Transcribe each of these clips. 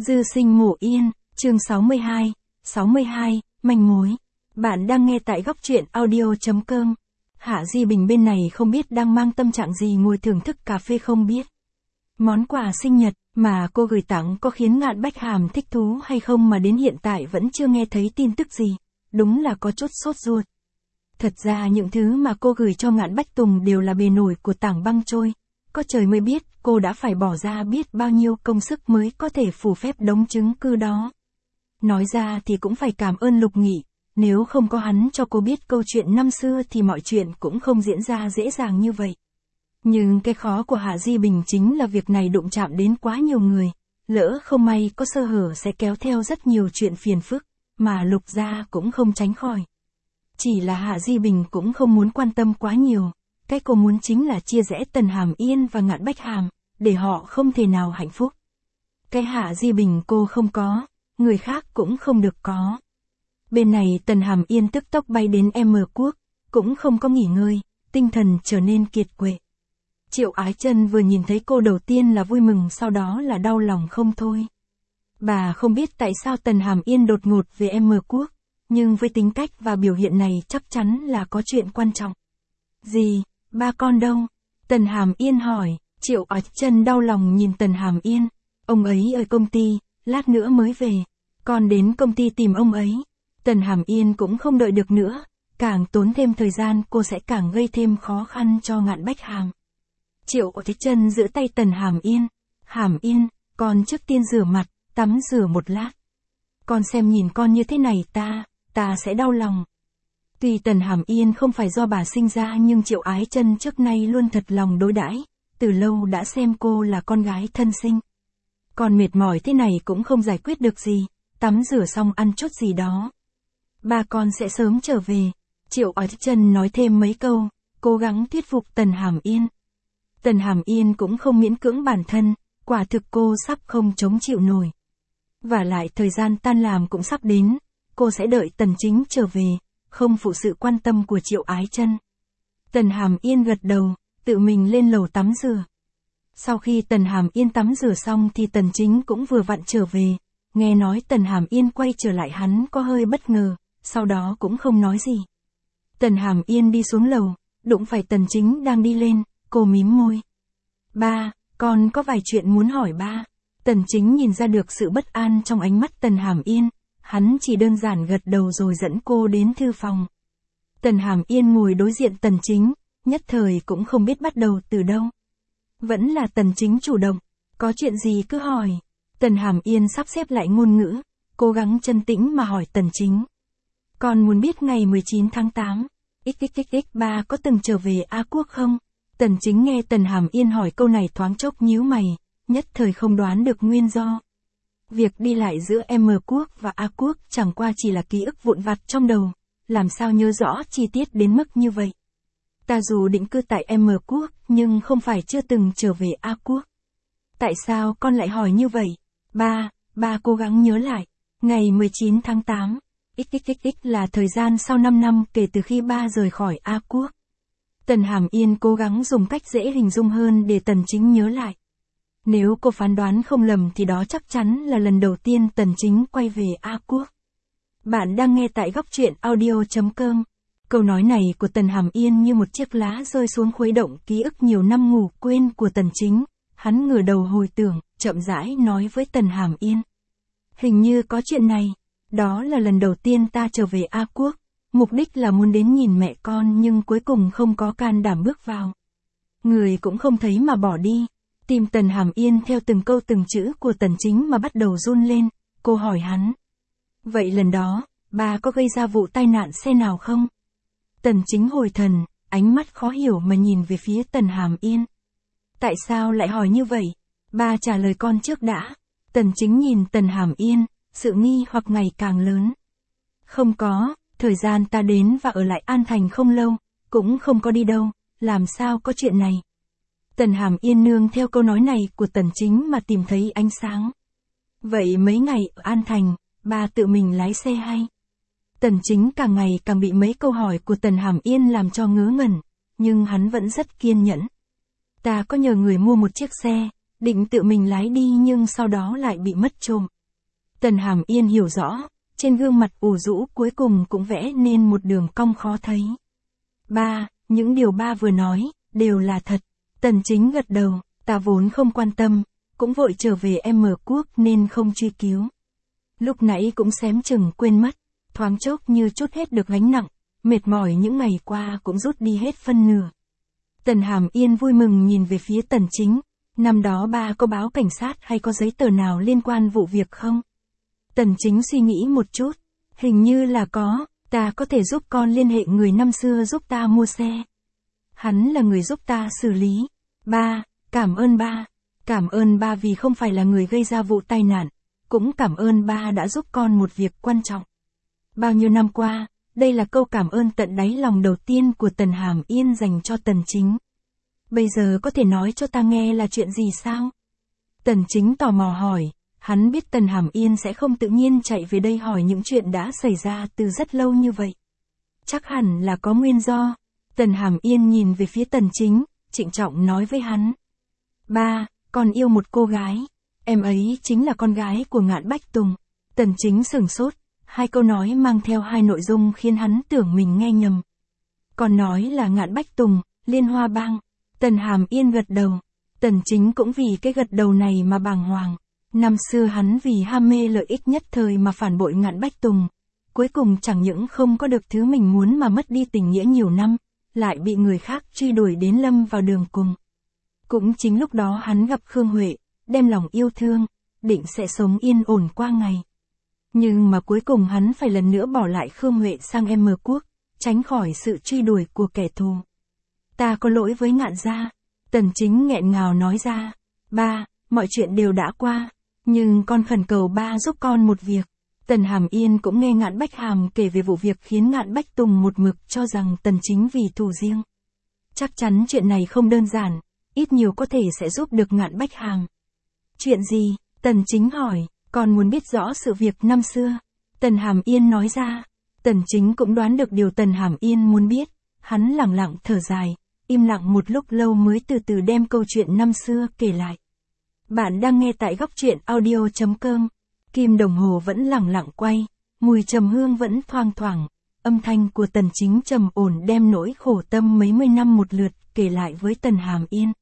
Dư sinh mộ yên, chương 62, manh mối. Bạn đang nghe tại góc truyện audio.com. Hạ Di Bình bên này không biết đang mang tâm trạng gì ngồi thưởng thức cà phê không biết. Món quà sinh nhật mà cô gửi tặng có khiến Ngạn Bách Hàm thích thú hay không mà đến hiện tại vẫn chưa nghe thấy tin tức gì. Đúng là có chút sốt ruột. Thật ra những thứ mà cô gửi cho Ngạn Bách Tùng đều là bề nổi của tảng băng trôi. Có trời mới biết cô đã phải bỏ ra biết bao nhiêu công sức mới có thể phủ phép đống chứng cứ đó. Nói ra thì cũng phải cảm ơn Lục Nghị, nếu không có hắn cho cô biết câu chuyện năm xưa thì mọi chuyện cũng không diễn ra dễ dàng như vậy. Nhưng cái khó của Hạ Di Bình chính là việc này đụng chạm đến quá nhiều người, lỡ không may có sơ hở sẽ kéo theo rất nhiều chuyện phiền phức, mà Lục gia cũng không tránh khỏi. Chỉ là Hạ Di Bình cũng không muốn quan tâm quá nhiều. Cái cô muốn chính là chia rẽ Tần Hàm Yên và Ngạn Bách Hàm, để họ không thể nào hạnh phúc. Cái Hạ Di Bình cô không có, người khác cũng không được có. Bên này Tần Hàm Yên tức tốc bay đến M Quốc, cũng không có nghỉ ngơi, tinh thần trở nên kiệt quệ. Triệu Ái Chân vừa nhìn thấy cô đầu tiên là vui mừng, sau đó là đau lòng không thôi. Bà không biết tại sao Tần Hàm Yên đột ngột về M Quốc, nhưng với tính cách và biểu hiện này chắc chắn là có chuyện quan trọng. Gì? Ba con đâu? Tần Hàm Yên hỏi. Triệu Ái Chân đau lòng nhìn Tần Hàm Yên. Ông ấy ở công ty, lát nữa mới về. Con đến công ty tìm ông ấy. Tần Hàm Yên cũng không đợi được nữa. Càng tốn thêm thời gian cô sẽ càng gây thêm khó khăn cho Ngạn Bách Hàm. Triệu Ái Chân giữ tay Tần Hàm Yên. Hàm Yên, con trước tiên rửa mặt, tắm rửa một lát. Con xem nhìn con như thế này ta sẽ đau lòng. Tuy Tần Hàm Yên không phải do bà sinh ra nhưng Triệu Ái Chân trước nay luôn thật lòng đối đãi, từ lâu đã xem cô là con gái thân sinh. Còn mệt mỏi thế này cũng không giải quyết được gì, tắm rửa xong ăn chút gì đó. Ba con sẽ sớm trở về. Triệu Ái Chân nói thêm mấy câu, cố gắng thuyết phục Tần Hàm Yên. Tần Hàm Yên cũng không miễn cưỡng bản thân, quả thực cô sắp không chống chịu nổi. Và lại thời gian tan làm cũng sắp đến, cô sẽ đợi Tần Chính trở về. Không phụ sự quan tâm của Triệu Ái Chân. Tần Hàm Yên gật đầu, tự mình lên lầu tắm rửa. Sau khi Tần Hàm Yên tắm rửa xong thì Tần Chính cũng vừa vặn trở về. Nghe nói Tần Hàm Yên quay trở lại hắn có hơi bất ngờ, sau đó cũng không nói gì. Tần Hàm Yên đi xuống lầu, đụng phải Tần Chính đang đi lên, cô mím môi. Ba, con có vài chuyện muốn hỏi ba. Tần Chính nhìn ra được sự bất an trong ánh mắt Tần Hàm Yên. Hắn chỉ đơn giản gật đầu rồi dẫn cô đến thư phòng. Tần Hàm Yên ngồi đối diện Tần Chính, nhất thời cũng không biết bắt đầu từ đâu. Vẫn là Tần Chính chủ động, có chuyện gì cứ hỏi. Tần Hàm Yên sắp xếp lại ngôn ngữ, cố gắng chân tĩnh mà hỏi Tần Chính. Con muốn biết ngày 19 tháng 8, ba có từng trở về A Quốc không? Tần Chính nghe Tần Hàm Yên hỏi câu này thoáng chốc nhíu mày, nhất thời không đoán được nguyên do. Việc đi lại giữa M Quốc và A Quốc chẳng qua chỉ là ký ức vụn vặt trong đầu, làm sao nhớ rõ chi tiết đến mức như vậy. Ta dù định cư tại M Quốc nhưng không phải chưa từng trở về A Quốc. Tại sao con lại hỏi như vậy? Ba cố gắng nhớ lại. Ngày 19 tháng 8, là thời gian sau 5 năm kể từ khi ba rời khỏi A Quốc. Tần Hàm Yên cố gắng dùng cách dễ hình dung hơn để Tần Chính nhớ lại. Nếu cô phán đoán không lầm thì đó chắc chắn là lần đầu tiên Tần Chính quay về A Quốc. Bạn đang nghe tại góc truyện audio.com. Câu nói này của Tần Hàm Yên như một chiếc lá rơi xuống khuấy động ký ức nhiều năm ngủ quên của Tần Chính. Hắn ngửa đầu hồi tưởng, chậm rãi nói với Tần Hàm Yên. Hình như có chuyện này. Đó là lần đầu tiên ta trở về A Quốc. Mục đích là muốn đến nhìn mẹ con nhưng cuối cùng không có can đảm bước vào. Người cũng không thấy mà bỏ đi. Tim Tần Hàm Yên theo từng câu từng chữ của Tần Chính mà bắt đầu run lên, cô hỏi hắn. Vậy lần đó, ba có gây ra vụ tai nạn xe nào không? Tần Chính hồi thần, ánh mắt khó hiểu mà nhìn về phía Tần Hàm Yên. Tại sao lại hỏi như vậy? Ba trả lời con trước đã. Tần Chính nhìn Tần Hàm Yên, sự nghi hoặc ngày càng lớn. Không có, thời gian ta đến và ở lại An Thành không lâu, cũng không có đi đâu, làm sao có chuyện này? Tần Hàm Yên nương theo câu nói này của Tần Chính mà tìm thấy ánh sáng. Vậy mấy ngày ở An Thành, ba tự mình lái xe hay? Tần Chính càng ngày càng bị mấy câu hỏi của Tần Hàm Yên làm cho ngớ ngẩn, nhưng hắn vẫn rất kiên nhẫn. Ta có nhờ người mua một chiếc xe, định tự mình lái đi nhưng sau đó lại bị mất trộm. Tần Hàm Yên hiểu rõ, trên gương mặt ủ rũ cuối cùng cũng vẽ nên một đường cong khó thấy. Ba, những điều ba vừa nói, đều là thật. Tần Chính gật đầu, ta vốn không quan tâm, cũng vội trở về M Quốc nên không truy cứu. Lúc nãy cũng xém chừng quên mất, thoáng chốc như trút hết được gánh nặng, mệt mỏi những ngày qua cũng rút đi hết phân nửa. Tần Hàm Yên vui mừng nhìn về phía Tần Chính, năm đó ba có báo cảnh sát hay có giấy tờ nào liên quan vụ việc không? Tần Chính suy nghĩ một chút, hình như là có, ta có thể giúp con liên hệ người năm xưa giúp ta mua xe. Hắn là người giúp ta xử lý. Ba, cảm ơn ba vì không phải là người gây ra vụ tai nạn, cũng cảm ơn ba đã giúp con một việc quan trọng. Bao nhiêu năm qua, đây là câu cảm ơn tận đáy lòng đầu tiên của Tần Hàm Yên dành cho Tần Chính. Bây giờ có thể nói cho ta nghe là chuyện gì sao? Tần Chính tò mò hỏi, hắn biết Tần Hàm Yên sẽ không tự nhiên chạy về đây hỏi những chuyện đã xảy ra từ rất lâu như vậy. Chắc hẳn là có nguyên do. Tần Hàm Yên nhìn về phía Tần Chính, trịnh trọng nói với hắn. Ba, con yêu một cô gái. Em ấy chính là con gái của Ngạn Bách Tùng. Tần Chính sửng sốt, hai câu nói mang theo hai nội dung khiến hắn tưởng mình nghe nhầm. Còn nói là Ngạn Bách Tùng, Liên Hoa Bang. Tần Hàm Yên gật đầu. Tần Chính cũng vì cái gật đầu này mà bàng hoàng. Năm xưa hắn vì ham mê lợi ích nhất thời mà phản bội Ngạn Bách Tùng. Cuối cùng chẳng những không có được thứ mình muốn mà mất đi tình nghĩa nhiều năm, lại bị người khác truy đuổi đến lâm vào đường cùng. Cũng chính lúc đó hắn gặp Khương Huệ, đem lòng yêu thương, định sẽ sống yên ổn qua ngày. Nhưng mà cuối cùng hắn phải lần nữa bỏ lại Khương Huệ sang M Quốc, tránh khỏi sự truy đuổi của kẻ thù. Ta có lỗi với Ngạn gia. Tần Chính nghẹn ngào nói ra. Ba, mọi chuyện đều đã qua, nhưng con khẩn cầu ba giúp con một việc. Tần Hàm Yên cũng nghe Ngạn Bách Hàm kể về vụ việc khiến Ngạn Bách Tùng một mực cho rằng Tần Chính vì thù riêng. Chắc chắn chuyện này không đơn giản, ít nhiều có thể sẽ giúp được Ngạn Bách Hàm. Chuyện gì? Tần Chính hỏi, con muốn biết rõ sự việc năm xưa. Tần Hàm Yên nói ra. Tần Chính cũng đoán được điều Tần Hàm Yên muốn biết, hắn lặng lặng thở dài, im lặng một lúc lâu mới từ từ đem câu chuyện năm xưa kể lại. Bạn đang nghe tại Góc Truyện Audio.com. Kim đồng hồ vẫn lẳng lặng quay, mùi trầm hương vẫn thoang thoảng, âm thanh của Tần Chính trầm ổn đem nỗi khổ tâm mấy mươi năm một lượt kể lại với Tần Hàm Yên.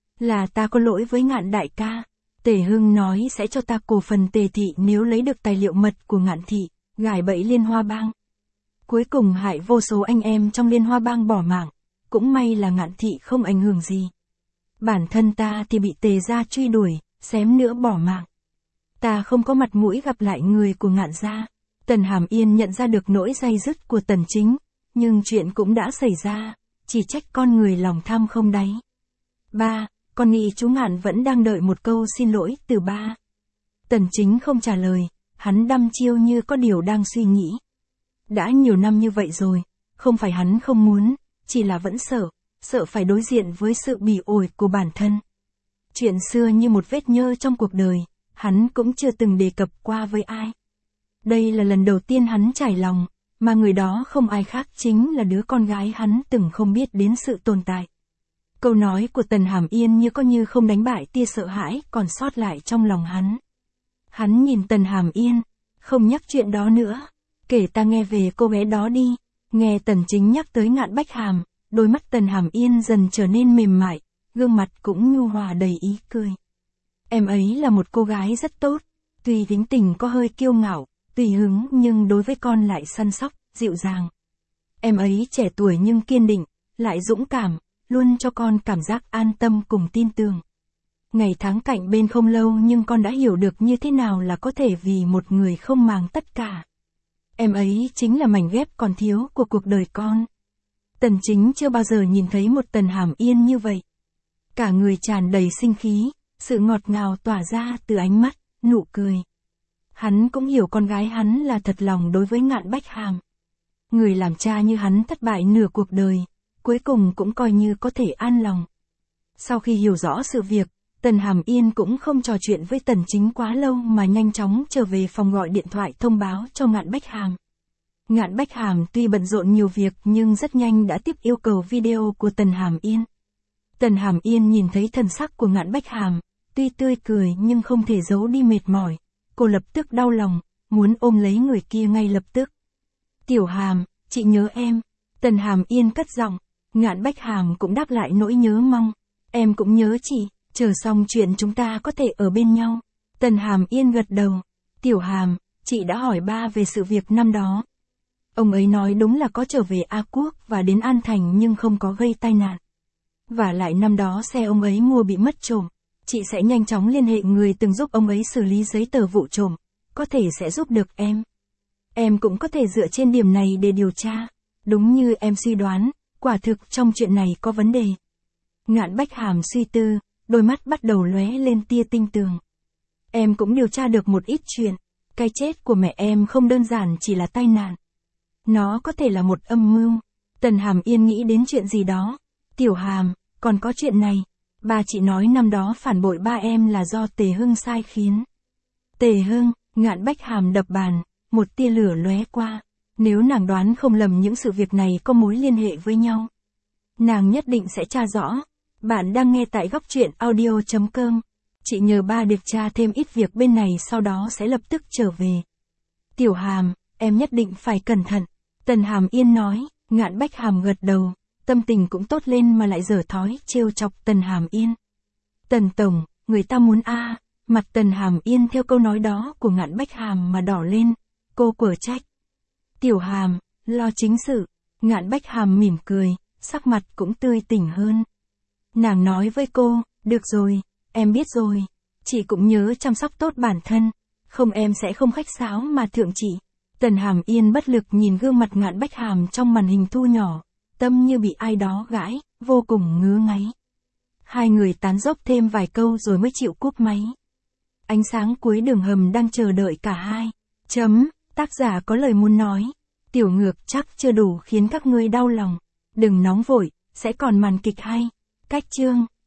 Là ta có lỗi với Ngạn đại ca. Tề Hưng nói sẽ cho ta cổ phần Tề thị nếu lấy được tài liệu mật của Ngạn thị, gài bẫy Liên Hoa Bang. Cuối cùng hại vô số anh em trong Liên Hoa Bang bỏ mạng, cũng may là Ngạn thị không ảnh hưởng gì. Bản thân ta thì bị Tề gia truy đuổi, xém nữa bỏ mạng. Ta không có mặt mũi gặp lại người của Ngạn gia. Tần Hàm Yên nhận ra được nỗi day dứt của Tần Chính, nhưng chuyện cũng đã xảy ra, chỉ trách con người lòng tham không đáy. Ba, con nghĩ chú Ngạn vẫn đang đợi một câu xin lỗi từ ba. Tần Chính không trả lời, hắn đăm chiêu như có điều đang suy nghĩ. Đã nhiều năm như vậy rồi, không phải hắn không muốn, chỉ là vẫn sợ phải đối diện với sự bỉ ổi của bản thân. Chuyện xưa như một vết nhơ trong cuộc đời, hắn cũng chưa từng đề cập qua với ai. Đây là lần đầu tiên hắn trải lòng, mà người đó không ai khác chính là đứa con gái hắn từng không biết đến sự tồn tại. Câu nói của Tần Hàm Yên như có như không đánh bại tia sợ hãi còn sót lại trong lòng hắn. Hắn nhìn Tần Hàm Yên, không nhắc chuyện đó nữa, kể ta nghe về cô bé đó đi. Nghe Tần Chính nhắc tới Ngạn Bách Hàm, đôi mắt Tần Hàm Yên dần trở nên mềm mại, gương mặt cũng nhu hòa đầy ý cười. Em ấy là một cô gái rất tốt, tuy tính tình có hơi kiêu ngạo, tùy hứng nhưng đối với con lại săn sóc, dịu dàng. Em ấy trẻ tuổi nhưng kiên định, lại dũng cảm, luôn cho con cảm giác an tâm cùng tin tưởng. Ngày tháng cạnh bên không lâu nhưng con đã hiểu được như thế nào là có thể vì một người không màng tất cả. Em ấy chính là mảnh ghép còn thiếu của cuộc đời con. Tần Chính chưa bao giờ nhìn thấy một Tần Hàm Yên như vậy. Cả người tràn đầy sinh khí, sự ngọt ngào tỏa ra từ ánh mắt, nụ cười. Hắn cũng hiểu con gái hắn là thật lòng đối với Ngạn Bách Hàm. Người làm cha như hắn thất bại nửa cuộc đời, cuối cùng cũng coi như có thể an lòng. Sau khi hiểu rõ sự việc, Tần Hàm Yên cũng không trò chuyện với Tần Chính quá lâu mà nhanh chóng trở về phòng gọi điện thoại thông báo cho Ngạn Bách Hàm. Ngạn Bách Hàm tuy bận rộn nhiều việc nhưng rất nhanh đã tiếp yêu cầu video của Tần Hàm Yên. Tần Hàm Yên nhìn thấy thần sắc của Ngạn Bách Hàm, Tuy tươi cười nhưng không thể giấu đi mệt mỏi. Cô lập tức đau lòng, muốn ôm lấy người kia ngay lập tức. Tiểu Hàm, chị nhớ em. Tần Hàm Yên cất giọng. Ngạn Bách Hàm cũng đáp lại nỗi nhớ mong. Em cũng nhớ chị, chờ xong chuyện chúng ta có thể ở bên nhau. Tần Hàm Yên gật đầu. Tiểu Hàm, chị đã hỏi ba về sự việc năm đó. Ông ấy nói đúng là có trở về A Quốc và đến An Thành nhưng không có gây tai nạn. Và lại năm đó xe ông ấy mua bị mất trộm. Chị sẽ nhanh chóng liên hệ người từng giúp ông ấy xử lý giấy tờ vụ trộm. Có thể sẽ giúp được em. Em cũng có thể dựa trên điểm này để điều tra. Đúng như em suy đoán, quả thực trong chuyện này có vấn đề. Ngạn Bách Hàm suy tư, đôi mắt bắt đầu lóe lên tia tinh tường. Em cũng điều tra được một ít chuyện. Cái chết của mẹ em không đơn giản chỉ là tai nạn. Nó có thể là một âm mưu. Tần Hàm Yên nghĩ đến chuyện gì đó. Tiểu Hàm, còn có chuyện này. Ba chị nói năm đó phản bội ba em là do Tề Hưng sai khiến. Tề Hưng, Ngạn Bách Hàm đập bàn, một tia lửa lóe qua. Nếu nàng đoán không lầm những sự việc này có mối liên hệ với nhau, nàng nhất định sẽ tra rõ. Bạn đang nghe tại góc truyện audio.com. Chị nhờ ba điều tra thêm ít việc bên này sau đó sẽ lập tức trở về. Tiểu Hàm, em nhất định phải cẩn thận. Tần Hàm Yên nói. Ngạn Bách Hàm gật đầu, tâm tình cũng tốt lên mà lại dở thói trêu chọc Tần Hàm Yên. Tần Tổng, người ta muốn mặt Tần Hàm Yên theo câu nói đó của Ngạn Bách Hàm mà đỏ lên, cô quở trách. Tiểu Hàm, lo chính sự. Ngạn Bách Hàm mỉm cười, sắc mặt cũng tươi tỉnh hơn. Nàng nói với cô, được rồi, em biết rồi. Chị cũng nhớ chăm sóc tốt bản thân, không em sẽ không khách sáo mà thượng chị. Tần Hàm Yên bất lực nhìn gương mặt Ngạn Bách Hàm trong màn hình thu nhỏ, tâm như bị ai đó gãi, vô cùng ngứa ngáy. Hai người tán dốc thêm vài câu rồi mới chịu cúp máy. Ánh sáng cuối đường hầm đang chờ đợi cả hai. Tác giả có lời muốn nói. Tiểu Ngược chắc chưa đủ khiến các ngươi đau lòng. Đừng nóng vội, sẽ còn màn kịch hay. Cách chương.